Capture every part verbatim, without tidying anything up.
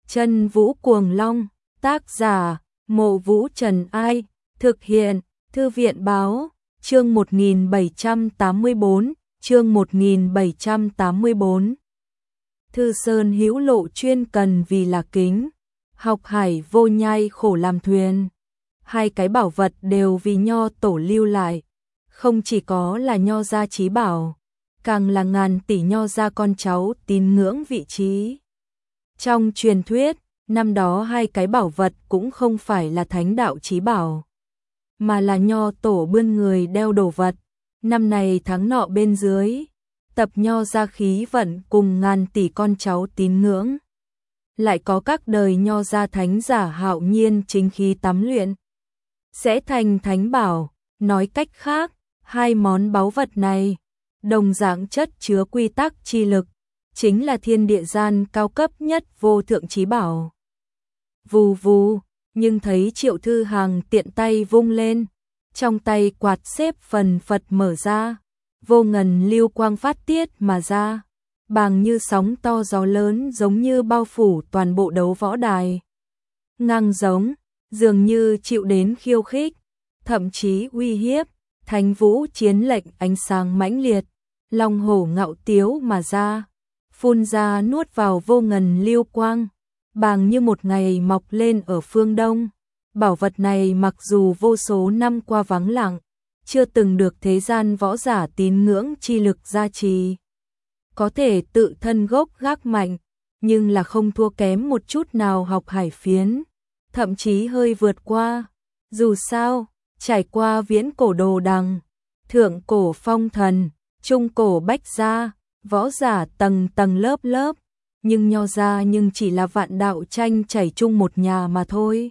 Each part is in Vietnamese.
Chân Vũ Cuồng Long, tác giả, Mộ Vũ Trần Ai, thực hiện, Thư viện Báo, chương một nghìn bảy trăm tám mươi tư, chương một nghìn bảy trăm tám mươi tư. Thư Sơn hữu lộ chuyên cần vì là kính, học hải vô nhai khổ làm thuyền. Hai cái bảo vật đều vì Nho tổ lưu lại, không chỉ có là Nho gia chí bảo, càng là ngàn tỷ Nho gia con cháu tín ngưỡng vị trí. Trong truyền thuyết, năm đó hai cái bảo vật cũng không phải là thánh đạo chí bảo, mà là Nho tổ bươn người đeo đồ vật, năm này tháng nọ bên dưới, tập Nho gia khí vận cùng ngàn tỷ con cháu tín ngưỡng. Lại có các đời Nho gia thánh giả hạo nhiên chính khí tắm luyện, sẽ thành thánh bảo. Nói cách khác, hai món báu vật này, đồng dạng chất chứa quy tắc chi lực, chính là thiên địa gian cao cấp nhất vô thượng chí bảo. Vù vù, nhưng thấy Triệu Thư Hằng tiện tay vung lên, trong tay quạt xếp phần phật mở ra, vô ngần lưu quang phát tiết mà ra, bàng như sóng to gió lớn giống như bao phủ toàn bộ đấu võ đài. Ngang giống, dường như chịu đến khiêu khích, thậm chí uy hiếp, Thánh Vũ chiến lệnh ánh sáng mãnh liệt, long hổ ngạo tiếu mà ra, phun ra nuốt vào vô ngần lưu quang, bàng như một ngày mọc lên ở phương đông. Bảo vật này mặc dù vô số năm qua vắng lặng, chưa từng được thế gian võ giả tín ngưỡng chi lực gia trì, có thể tự thân gốc gác mạnh, nhưng là không thua kém một chút nào học hải phiến, thậm chí hơi vượt qua. Dù sao, trải qua viễn cổ đồ đằng, thượng cổ phong thần, trung cổ bách gia, võ giả tầng tầng lớp lớp, nhưng Nho gia nhưng chỉ là vạn đạo tranh chảy chung một nhà mà thôi.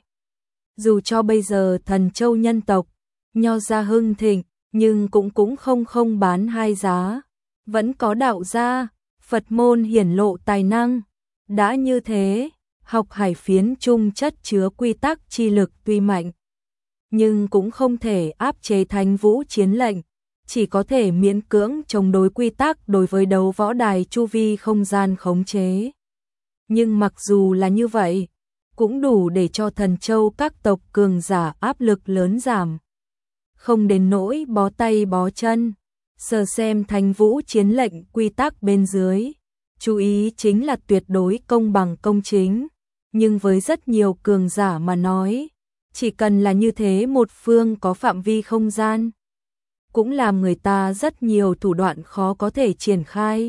Dù cho bây giờ Thần Châu nhân tộc, Nho gia hưng thịnh, nhưng cũng cũng không không bán hai giá, vẫn có đạo gia, Phật môn hiển lộ tài năng. Đã như thế, học hải phiến chung chất chứa quy tắc chi lực tuy mạnh, nhưng cũng không thể áp chế Thánh Vũ chiến lệnh, chỉ có thể miễn cưỡng chống đối quy tắc đối với đấu võ đài chu vi không gian khống chế. Nhưng mặc dù là như vậy, cũng đủ để cho Thần Châu các tộc cường giả áp lực lớn giảm, không đến nỗi bó tay bó chân. Sờ xem Thánh Vũ chiến lệnh quy tắc bên dưới, chú ý chính là tuyệt đối công bằng công chính, nhưng với rất nhiều cường giả mà nói, chỉ cần là như thế một phương có phạm vi không gian, cũng làm người ta rất nhiều thủ đoạn khó có thể triển khai.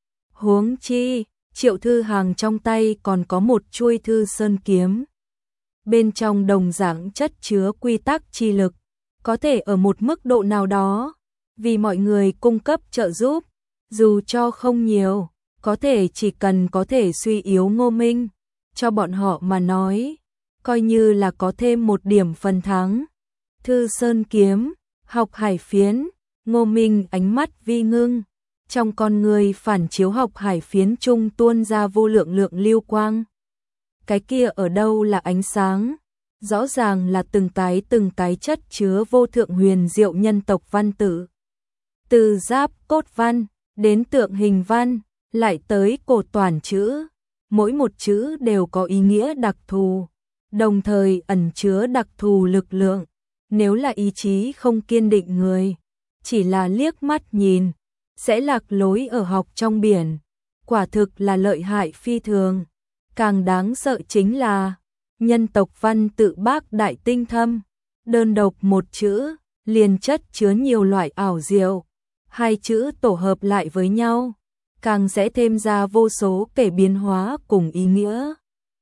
Huống chi, Triệu Thư Hằng trong tay còn có một chuôi Thư Sơn kiếm, bên trong đồng dạng chất chứa quy tắc chi lực, có thể ở một mức độ nào đó vì mọi người cung cấp trợ giúp, dù cho không nhiều, có thể chỉ cần có thể suy yếu Ngô Minh, cho bọn họ mà nói, coi như là có thêm một điểm phần thắng. Thư Sơn kiếm, học hải phiến, Ngô Minh ánh mắt vi ngưng, trong con người phản chiếu học hải phiến trung tuôn ra vô lượng lượng lưu quang. Cái kia ở đâu là ánh sáng, rõ ràng là từng cái từng cái chất chứa vô thượng huyền diệu nhân tộc văn tự. Từ giáp cốt văn, đến tượng hình văn, lại tới cổ toàn chữ, mỗi một chữ đều có ý nghĩa đặc thù, đồng thời ẩn chứa đặc thù lực lượng. Nếu là ý chí không kiên định người, chỉ là liếc mắt nhìn, sẽ lạc lối ở học trong biển, quả thực là lợi hại phi thường. Càng đáng sợ chính là, nhân tộc văn tự bác đại tinh thâm, đơn độc một chữ, liền chất chứa nhiều loại ảo diệu, hai chữ tổ hợp lại với nhau, càng sẽ thêm ra vô số kể biến hóa cùng ý nghĩa.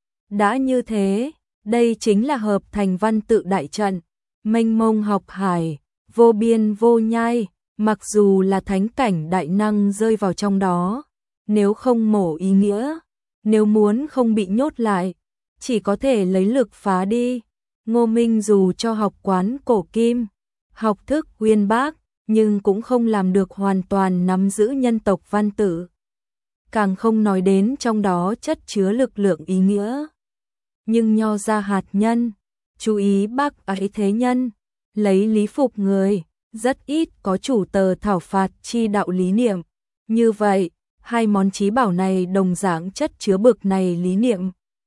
Đã như thế, đây chính là hợp thành văn tự đại trận, mênh mông học hải, vô biên vô nhai, mặc dù là thánh cảnh đại năng rơi vào trong đó, nếu không mổ ý nghĩa, nếu muốn không bị nhốt lại, chỉ có thể lấy lực phá đi. Ngô Minh dù cho học quán cổ kim, học thức uyên bác, nhưng cũng không làm được hoàn toàn nắm giữ nhân tộc văn tự, càng không nói đến trong đó chất chứa lực lượng ý nghĩa. Nhưng Nho gia hạt nhân, chú ý bác ấy thế nhân, lấy lý phục người, rất ít có chủ tờ thảo phạt chi đạo lý niệm. Như vậy, hai món chí bảo này đồng dạng chất chứa bực này lý niệm.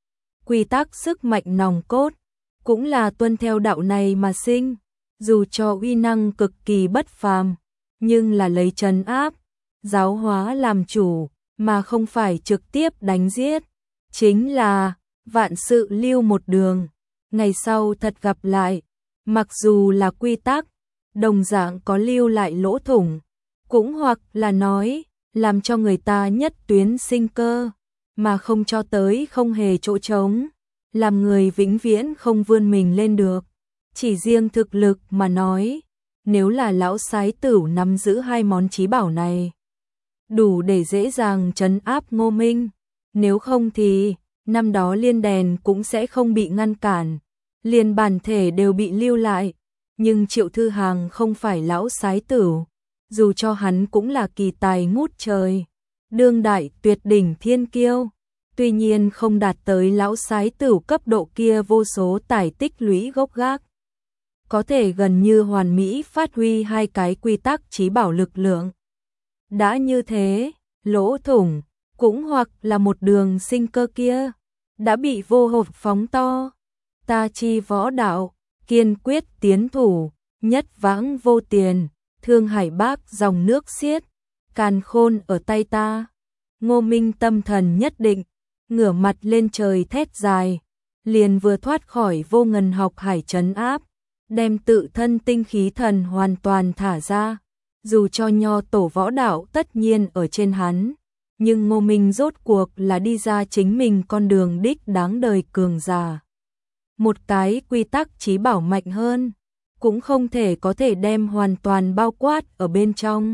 quy tắc sức mạnh nòng cốt, cũng là tuân theo đạo này mà sinh, dù cho uy năng cực kỳ bất phàm, nhưng là lấy trấn áp, giáo hóa làm chủ, mà không phải trực tiếp đánh giết, chính là vạn sự lưu một đường, ngày sau thật gặp lại, mặc dù là quy tắc, đồng dạng có lưu lại lỗ thủng, cũng hoặc là nói, làm cho người ta nhất tuyến sinh cơ, mà không cho tới không hề chỗ trống, làm người vĩnh viễn không vươn mình lên được. Chỉ riêng thực lực mà nói, nếu là lão sái tử nắm giữ hai món chí bảo này, đủ để dễ dàng trấn áp Ngô Minh, nếu không thì năm đó liên đèn cũng sẽ không bị ngăn cản, liền bản thể đều bị lưu lại, nhưng Triệu Thư Hàng không phải lão sái tử, dù cho hắn cũng là kỳ tài ngút trời, đương đại tuyệt đỉnh thiên kiêu, tuy nhiên không đạt tới lão sái tử cấp độ kia vô số tài tích lũy gốc gác, có thể gần như hoàn mỹ phát huy hai cái quy tắc chí bảo lực lượng. Đã như thế, lỗ thủng, cũng hoặc là một đường sinh cơ kia, đã bị vô hộp phóng to. Ta chi võ đạo, kiên quyết tiến thủ, nhất vãng vô tiền, thương hải bác dòng nước xiết, càn khôn ở tay ta. Ngô Minh tâm thần nhất định, ngửa mặt lên trời thét dài, liền vừa thoát khỏi vô ngần học hải trấn áp, đem tự thân tinh khí thần hoàn toàn thả ra. Dù cho nho tổ võ đạo tất nhiên ở trên hắn, nhưng Ngô Minh rốt cuộc là đi ra chính mình con đường đích đáng đời cường giả. Một cái quy tắc chí bảo mạnh hơn, cũng không thể có thể đem hoàn toàn bao quát ở bên trong.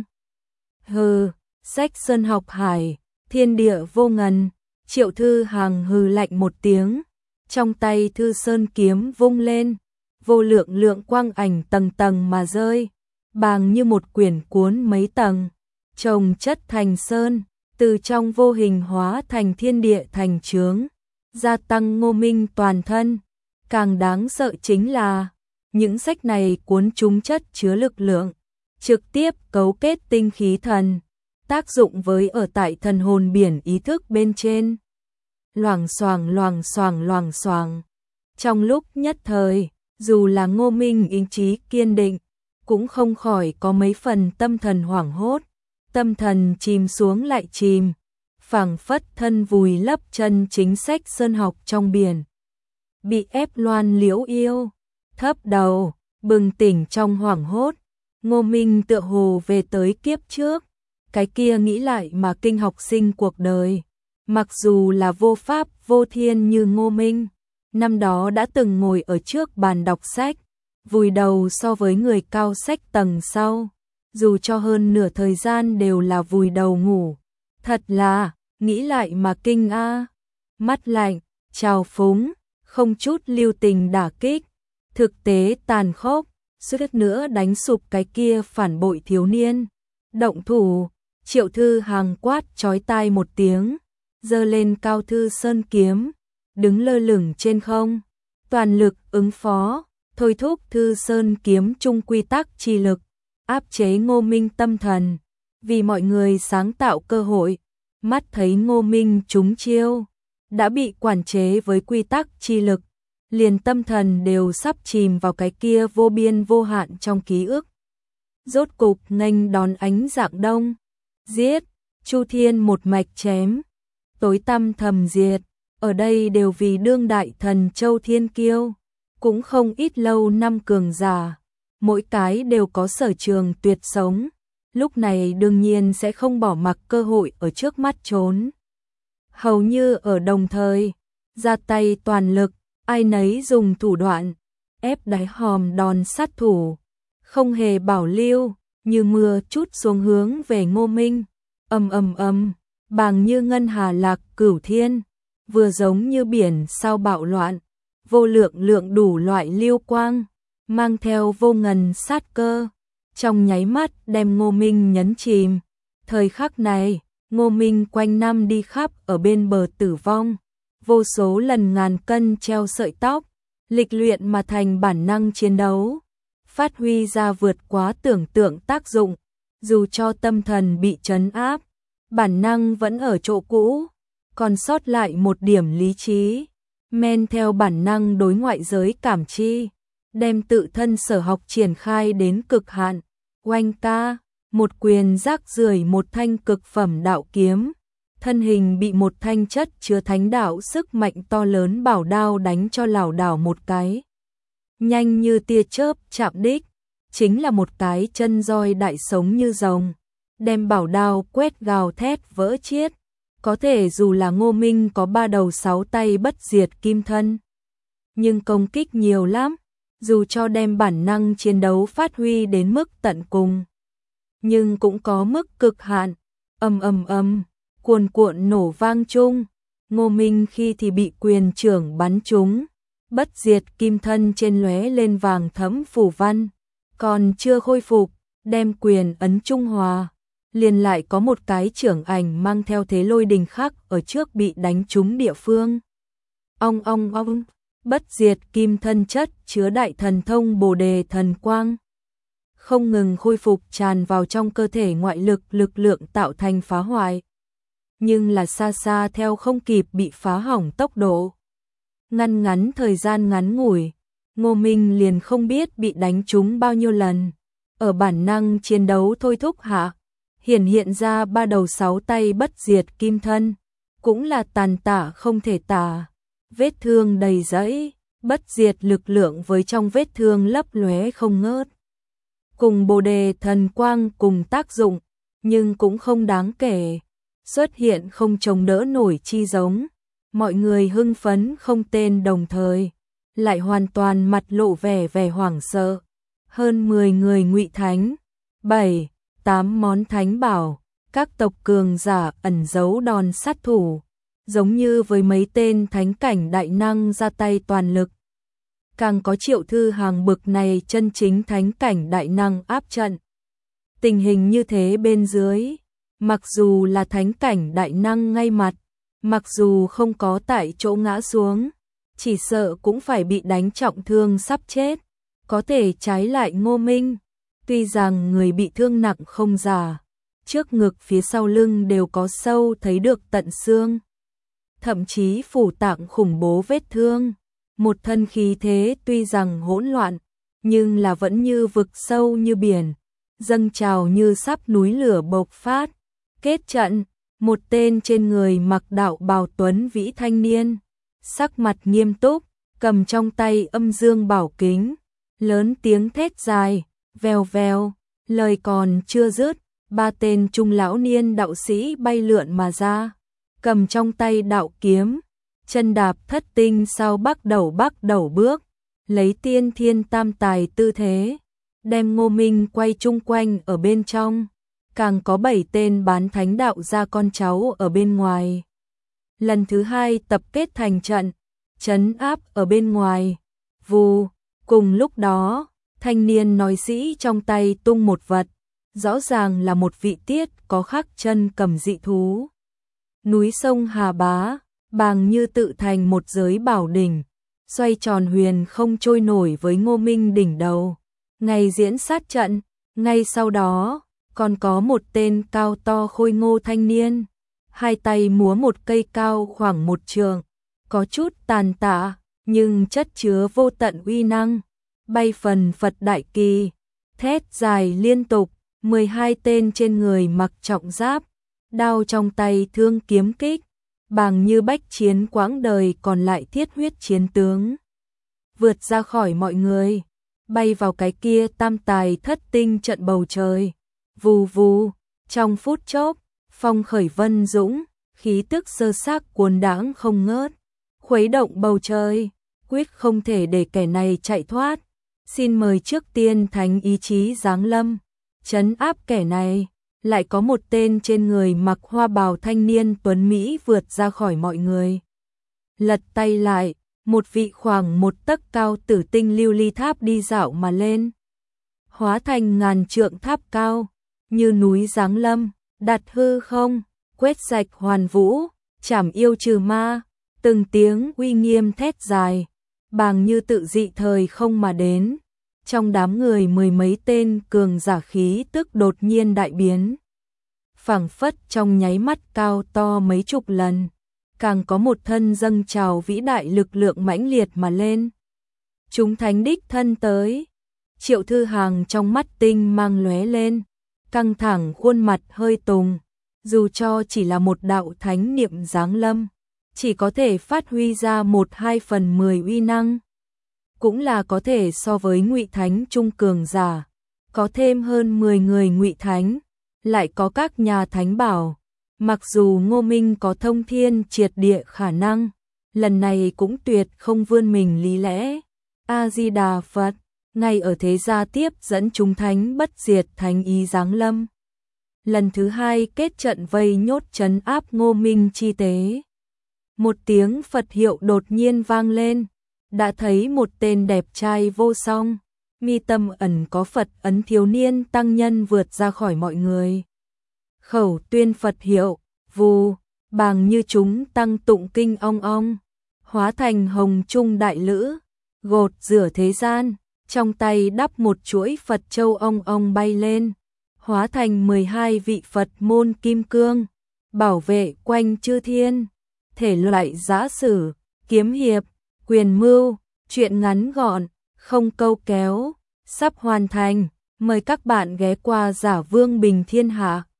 Hừ, sách sơn học hải, thiên địa vô ngần, Triệu Thư Hàng hừ lạnh một tiếng, trong tay thư sơn kiếm vung lên, vô lượng lượng quang ảnh tầng tầng mà rơi, bàng như một quyển cuốn mấy tầng, chồng chất thành sơn, từ trong vô hình hóa thành thiên địa thành chướng, gia tăng Ngô Minh toàn thân. Càng đáng sợ chính là, những sách này cuốn chúng chất chứa lực lượng, trực tiếp cấu kết tinh khí thần, tác dụng với ở tại thần hồn biển ý thức bên trên. Loảng xoảng loảng xoảng loảng xoảng. Trong lúc nhất thời, dù là Ngô Minh ý chí kiên định, cũng không khỏi có mấy phần tâm thần hoảng hốt, tâm thần chìm xuống lại chìm, phảng phất thân vùi lấp chân chính sách sơn học trong biển. Bị ép loan liễu yêu, thấp đầu, bừng tỉnh trong hoảng hốt, Ngô Minh tựa hồ về tới kiếp trước, cái kia nghĩ lại mà kinh học sinh cuộc đời, mặc dù là vô pháp vô thiên như Ngô Minh, năm đó đã từng ngồi ở trước bàn đọc sách, vùi đầu so với người cao sách tầng sau, dù cho hơn nửa thời gian đều là vùi đầu ngủ, thật là, nghĩ lại mà kinh a, mắt lạnh, trào phúng, không chút lưu tình đả kích, thực tế tàn khốc, suýt nữa đánh sụp cái kia phản bội thiếu niên. Động thủ, Triệu Thư Hàng quát chói tai một tiếng, giơ lên cao thư sơn kiếm, đứng lơ lửng trên không, toàn lực ứng phó, thôi thúc thư sơn kiếm chung quy tắc chi lực, áp chế Ngô Minh tâm thần, vì mọi người sáng tạo cơ hội, mắt thấy Ngô Minh trúng chiêu, đã bị quản chế với quy tắc chi lực, liền tâm thần đều sắp chìm vào cái kia vô biên vô hạn trong ký ức. Rốt cục nghênh đón ánh rạng đông, giết, Chu Thiên một mạch chém, tối tăm thầm diệt, ở đây đều vì đương đại thần châu thiên kiêu, cũng không ít lâu năm cường giả, mỗi cái đều có sở trường tuyệt sống, lúc này đương nhiên sẽ không bỏ mặc cơ hội ở trước mắt trốn. Hầu như ở đồng thời, ra tay toàn lực, ai nấy dùng thủ đoạn, ép đáy hòm đòn sát thủ, không hề bảo lưu, như mưa chút xuống hướng về Ngô Minh, ầm ầm ầm, bàng như ngân hà lạc cửu thiên, vừa giống như biển sao bạo loạn, vô lượng lượng đủ loại lưu quang, mang theo vô ngần sát cơ, trong nháy mắt đem Ngô Minh nhấn chìm. Thời khắc này, Ngô Minh quanh năm đi khắp ở bên bờ tử vong, vô số lần ngàn cân treo sợi tóc, lịch luyện mà thành bản năng chiến đấu, phát huy ra vượt quá tưởng tượng tác dụng, dù cho tâm thần bị trấn áp, bản năng vẫn ở chỗ cũ, còn sót lại một điểm lý trí, men theo bản năng đối ngoại giới cảm chi, đem tự thân sở học triển khai đến cực hạn. Oanh ca, một quyền rác rưởi một thanh cực phẩm đạo kiếm, thân hình bị một thanh chất chứa thánh đạo sức mạnh to lớn bảo đao đánh cho lảo đảo một cái. Nhanh như tia chớp chạm đích, chính là một cái chân roi đại sống như rồng, đem bảo đao quét gào thét vỡ chiết. Có thể dù là Ngô Minh có ba đầu sáu tay bất diệt kim thân, nhưng công kích nhiều lắm, dù cho đem bản năng chiến đấu phát huy đến mức tận cùng, nhưng cũng có mức cực hạn. Ầm ầm ầm, cuồn cuộn nổ vang chung, Ngô Minh khi thì bị quyền trưởng bắn trúng, bất diệt kim thân trên lóe lên vàng thẫm phủ văn, còn chưa khôi phục, đem quyền ấn trung hòa, liền lại có một cái trưởng ảnh mang theo thế lôi đình khác ở trước bị đánh trúng địa phương. Ong ong ong, bất diệt kim thân chất chứa đại thần thông Bồ Đề thần quang, không ngừng khôi phục tràn vào trong cơ thể, ngoại lực lực lượng tạo thành phá hoại, nhưng là xa xa theo không kịp bị phá hỏng tốc độ. Ngăn ngắn thời gian ngắn ngủi, Ngô Minh liền không biết bị đánh trúng bao nhiêu lần, ở bản năng chiến đấu thôi thúc hạ, hiển hiện ra ba đầu sáu tay bất diệt kim thân, cũng là tàn tả không thể tả, vết thương đầy rẫy, bất diệt lực lượng với trong vết thương lấp lóe không ngớt. Cùng Bồ Đề thần quang cùng tác dụng, nhưng cũng không đáng kể, xuất hiện không chống đỡ nổi chi giống. Mọi người hưng phấn không tên đồng thời, lại hoàn toàn mặt lộ vẻ vẻ hoảng sợ. Hơn mười người ngụy thánh, bảy, tám món thánh bảo, các tộc cường giả ẩn giấu đòn sát thủ, giống như với mấy tên thánh cảnh đại năng ra tay toàn lực. Càng có Triệu Thư Hàng bực này chân chính thánh cảnh đại năng áp trận. Tình hình như thế bên dưới, mặc dù là thánh cảnh đại năng ngay mặt, mặc dù không có tại chỗ ngã xuống, chỉ sợ cũng phải bị đánh trọng thương sắp chết. Có thể trái lại Ngô Minh, tuy rằng người bị thương nặng không giả, trước ngực phía sau lưng đều có sâu thấy được tận xương, thậm chí phủ tạng khủng bố vết thương, một thân khí thế tuy rằng hỗn loạn, nhưng là vẫn như vực sâu như biển, dâng trào như sắp núi lửa bộc phát. Kết trận, một tên trên người mặc đạo bào tuấn vĩ thanh niên, sắc mặt nghiêm túc, cầm trong tay âm dương bảo kính, lớn tiếng thét dài, vèo vèo, lời còn chưa dứt, ba tên trung lão niên đạo sĩ bay lượn mà ra, cầm trong tay đạo kiếm, chân đạp thất tinh sau bắt đầu bắt đầu bước, lấy tiên thiên tam tài tư thế, đem Ngô Minh quay chung quanh ở bên trong, càng có bảy tên bán thánh đạo gia con cháu ở bên ngoài. Lần thứ hai tập kết thành trận, trấn áp ở bên ngoài. Vù, cùng lúc đó, thanh niên nói sĩ trong tay tung một vật, rõ ràng là một vị tiết có khắc chân cầm dị thú. Núi sông Hà Bá, bàng như tự thành một giới bảo đỉnh, xoay tròn huyền không trôi nổi với Ngô Minh đỉnh đầu. Ngày diễn sát trận, ngay sau đó, còn có một tên cao to khôi ngô thanh niên, hai tay múa một cây cao khoảng một trượng, có chút tàn tạ, nhưng chất chứa vô tận uy năng, bay phần phật đại kỳ, thét dài liên tục, mười hai tên trên người mặc trọng giáp, đao trong tay thương kiếm kích, bàng như bách chiến quãng đời còn lại thiết huyết chiến tướng. Vượt ra khỏi mọi người, bay vào cái kia tam tài thất tinh trận bầu trời. Vù vù, trong phút chốc, phong khởi vân dũng, khí tức sơ xác cuồn đãng không ngớt, khuấy động bầu trời, quyết không thể để kẻ này chạy thoát. Xin mời trước tiên thánh ý chí giáng lâm, trấn áp kẻ này. Lại có một tên trên người mặc hoa bào thanh niên tuấn Mỹ vượt ra khỏi mọi người. Lật tay lại, một vị khoảng một tấc cao tử tinh lưu ly tháp đi dạo mà lên. Hóa thành ngàn trượng tháp cao, như núi giáng lâm, đặt hư không, quét sạch hoàn vũ, chảm yêu trừ ma, từng tiếng uy nghiêm thét dài, bàng như tự dị thời không mà đến. Trong đám người mười mấy tên cường giả khí tức đột nhiên đại biến, phảng phất trong nháy mắt cao to mấy chục lần, càng có một thân dâng trào vĩ đại lực lượng mãnh liệt mà lên. Chúng thánh đích thân tới. Triệu Thư Hàng trong mắt tinh mang lóe lên, căng thẳng khuôn mặt hơi tùng, dù cho chỉ là một đạo thánh niệm giáng lâm, chỉ có thể phát huy ra một hai phần mười uy năng, cũng là có thể so với Ngụy Thánh trung cường giả, có thêm hơn mười người Ngụy Thánh, lại có các nhà thánh bảo, mặc dù Ngô Minh có thông thiên triệt địa khả năng, lần này cũng tuyệt không vươn mình lý lẽ. A Di Đà Phật, ngay ở thế gia tiếp dẫn chúng thánh bất diệt thánh ý giáng lâm. Lần thứ hai kết trận vây nhốt trấn áp Ngô Minh chi tế. Một tiếng Phật hiệu đột nhiên vang lên, đã thấy một tên đẹp trai vô song, mi tâm ẩn có Phật ấn thiếu niên tăng nhân vượt ra khỏi mọi người. Khẩu tuyên Phật hiệu, vù, bàng như chúng tăng tụng kinh ong ong, hóa thành hồng trung đại lữ, gột rửa thế gian, trong tay đắp một chuỗi Phật châu ong ong bay lên, hóa thành mười hai vị Phật môn kim cương, bảo vệ quanh chư thiên, thể loại giã sử, kiếm hiệp, quyền mưu, truyện ngắn gọn, không câu kéo, sắp hoàn thành, mời các bạn ghé qua Giả Vương Bình Thiên Hạ.